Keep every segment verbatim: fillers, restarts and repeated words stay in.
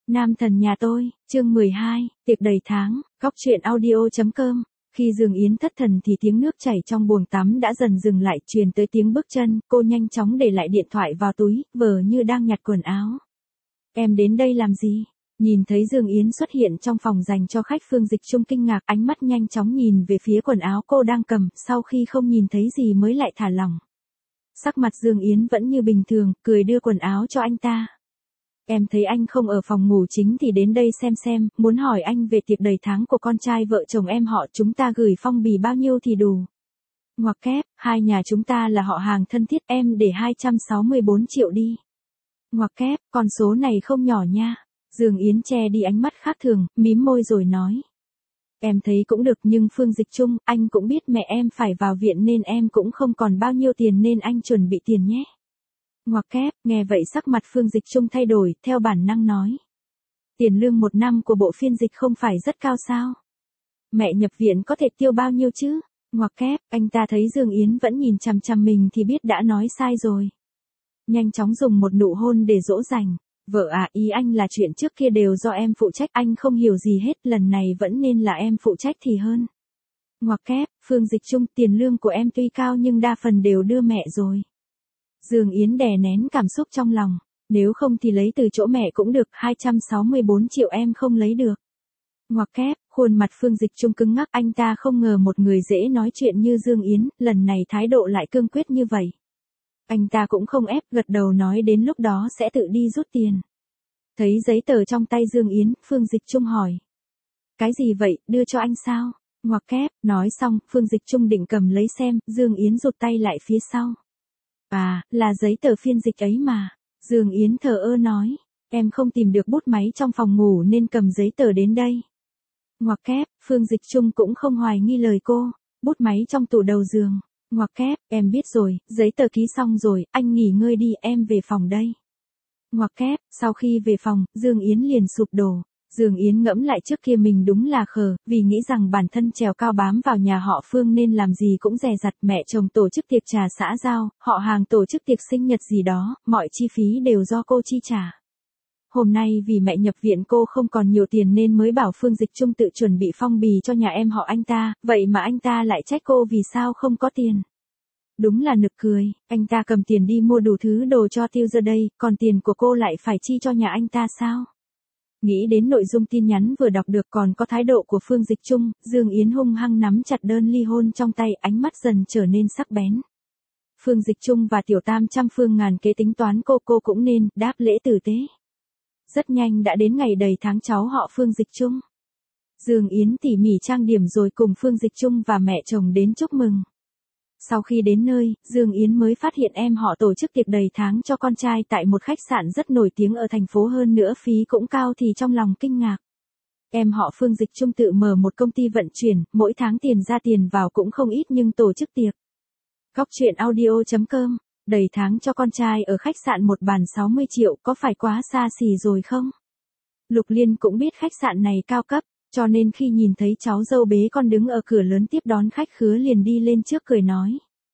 Nam thần nhà tôi, chương mười hai, tiệc đầy tháng, góc truyện audio.com. Khi Dương Yến thất thần thì tiếng nước chảy trong buồng tắm đã dần dừng lại, truyền tới tiếng bước chân, cô nhanh chóng để lại điện thoại vào túi, vờ như đang nhặt quần áo. Em đến đây làm gì? Nhìn thấy Dương Yến xuất hiện trong phòng dành cho khách, Phương Dịch Trung kinh ngạc, ánh mắt nhanh chóng nhìn về phía quần áo cô đang cầm, sau khi không nhìn thấy gì mới lại thả lỏng. Sắc mặt Dương Yến vẫn như bình thường, cười đưa quần áo cho anh ta. Em thấy anh không ở phòng ngủ chính thì đến đây xem xem, muốn hỏi anh về tiệc đầy tháng của con trai vợ chồng em họ chúng ta gửi phong bì bao nhiêu thì đủ. Ngoặc kép, hai nhà chúng ta là họ hàng thân thiết, em để hai trăm sáu mươi bốn triệu đi. Ngoặc kép, con số này không nhỏ nha. Dương Yến che đi ánh mắt khác thường, mím môi rồi nói. Em thấy cũng được, nhưng Phương Dịch Trung, anh cũng biết mẹ em phải vào viện nên em cũng không còn bao nhiêu tiền nên anh chuẩn bị tiền nhé. Ngoặc kép, nghe vậy sắc mặt Phương Dịch Trung thay đổi, theo bản năng nói. Tiền lương một năm của bộ phiên dịch không phải rất cao sao? Mẹ nhập viện có thể tiêu bao nhiêu chứ? Ngoặc kép, anh ta thấy Dương Yến vẫn nhìn chằm chằm mình thì biết đã nói sai rồi. Nhanh chóng dùng một nụ hôn để dỗ dành. Vợ à, ý anh là chuyện trước kia đều do em phụ trách, anh không hiểu gì hết, lần này vẫn nên là em phụ trách thì hơn. Ngoặc kép, Phương Dịch Trung, tiền lương của em tuy cao nhưng đa phần đều đưa mẹ rồi. Dương Yến đè nén cảm xúc trong lòng, nếu không thì lấy từ chỗ mẹ cũng được, hai trăm sáu mươi bốn triệu em không lấy được. Ngoặc kép, khuôn mặt Phương Dịch Trung cứng ngắc, anh ta không ngờ một người dễ nói chuyện như Dương Yến, lần này thái độ lại cương quyết như vậy. Anh ta cũng không ép, gật đầu nói đến lúc đó sẽ tự đi rút tiền. Thấy giấy tờ trong tay Dương Yến, Phương Dịch Trung hỏi. Cái gì vậy, đưa cho anh sao? Ngoặc kép, nói xong, Phương Dịch Trung định cầm lấy xem, Dương Yến rụt tay lại phía sau. À, là giấy tờ phiên dịch ấy mà. Dương Yến thờ ơ nói, em không tìm được bút máy trong phòng ngủ nên cầm giấy tờ đến đây. Ngoặc kép, Phương Dịch Trung cũng không hoài nghi lời cô, bút máy trong tủ đầu giường. Ngoặc kép, em biết rồi, giấy tờ ký xong rồi, anh nghỉ ngơi đi, em về phòng đây. Ngoặc kép, sau khi về phòng, Dương Yến liền sụp đổ. Dương Yến ngẫm lại trước kia mình đúng là khờ, vì nghĩ rằng bản thân trèo cao bám vào nhà họ Phương nên làm gì cũng dè dặt, mẹ chồng tổ chức tiệc trà xã giao, họ hàng tổ chức tiệc sinh nhật gì đó, mọi chi phí đều do cô chi trả. Hôm nay vì mẹ nhập viện cô không còn nhiều tiền nên mới bảo Phương Dịch Trung tự chuẩn bị phong bì cho nhà em họ anh ta, vậy mà anh ta lại trách cô vì sao không có tiền. Đúng là nực cười, anh ta cầm tiền đi mua đủ thứ đồ cho tiêu giờ đây, còn tiền của cô lại phải chi cho nhà anh ta sao? Nghĩ đến nội dung tin nhắn vừa đọc được còn có thái độ của Phương Dịch Trung, Dương Yến hung hăng nắm chặt đơn ly hôn trong tay, ánh mắt dần trở nên sắc bén. Phương Dịch Trung và Tiểu Tam trăm phương ngàn kế tính toán cô cô cũng nên đáp lễ tử tế. Rất nhanh đã đến ngày đầy tháng cháu họ Phương Dịch Trung. Dương Yến tỉ mỉ trang điểm rồi cùng Phương Dịch Trung và mẹ chồng đến chúc mừng. Sau khi đến nơi, Dương Yến mới phát hiện em họ tổ chức tiệc đầy tháng cho con trai tại một khách sạn rất nổi tiếng ở thành phố, hơn nữa phí cũng cao thì trong lòng kinh ngạc. Em họ Phương Dịch Trung tự mở một công ty vận chuyển, mỗi tháng tiền ra tiền vào cũng không ít nhưng tổ chức tiệc. Góc truyện audio.com, đầy tháng cho con trai ở khách sạn một bàn sáu mươi triệu, có phải quá xa xỉ rồi không? Lục Liên cũng biết khách sạn này cao cấp. Cho nên khi nhìn thấy cháu dâu bế con đứng ở cửa lớn tiếp đón khách khứa liền đi lên trước cười nói.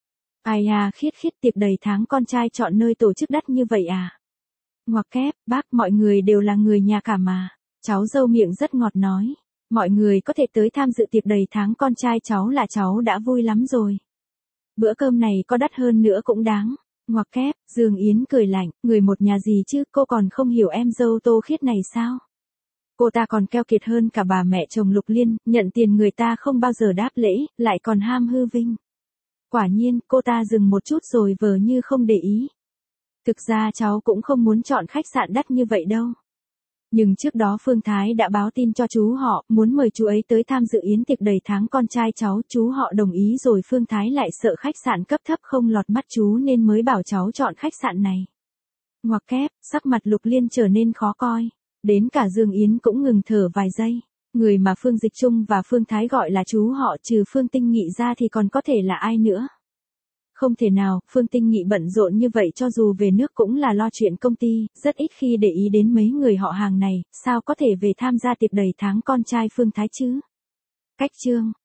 Ai à, khiết khiết, tiệc đầy tháng con trai chọn nơi tổ chức đắt như vậy à? Ngoặc kép, bác, mọi người đều là người nhà cả mà. Cháu dâu miệng rất ngọt nói. Mọi người có thể tới tham dự tiệc đầy tháng con trai cháu là cháu đã vui lắm rồi. Bữa cơm này có đắt hơn nữa cũng đáng. Ngoặc kép, Dương Yến cười lạnh, người một nhà gì chứ, cô còn không hiểu em dâu Tô Khiết này sao? Cô ta còn keo kiệt hơn cả bà mẹ chồng Lục Liên, nhận tiền người ta không bao giờ đáp lễ, lại còn ham hư vinh. Quả nhiên, cô ta dừng một chút rồi vờ như không để ý. Thực ra cháu cũng không muốn chọn khách sạn đắt như vậy đâu. Nhưng trước đó Phương Thái đã báo tin cho chú họ, muốn mời chú ấy tới tham dự yến tiệc đầy tháng con trai cháu, chú họ đồng ý rồi Phương Thái lại sợ khách sạn cấp thấp không lọt mắt chú nên mới bảo cháu chọn khách sạn này. Ngoặc kép, sắc mặt Lục Liên trở nên khó coi. Đến cả Dương Yến cũng ngừng thở vài giây. Người mà Phương Dịch Trung và Phương Thái gọi là chú họ trừ Phương Tinh Nghị ra thì còn có thể là ai nữa? Không thể nào, Phương Tinh Nghị bận rộn như vậy cho dù về nước cũng là lo chuyện công ty, rất ít khi để ý đến mấy người họ hàng này, sao có thể về tham gia tiệc đầy tháng con trai Phương Thái chứ? Cách chương.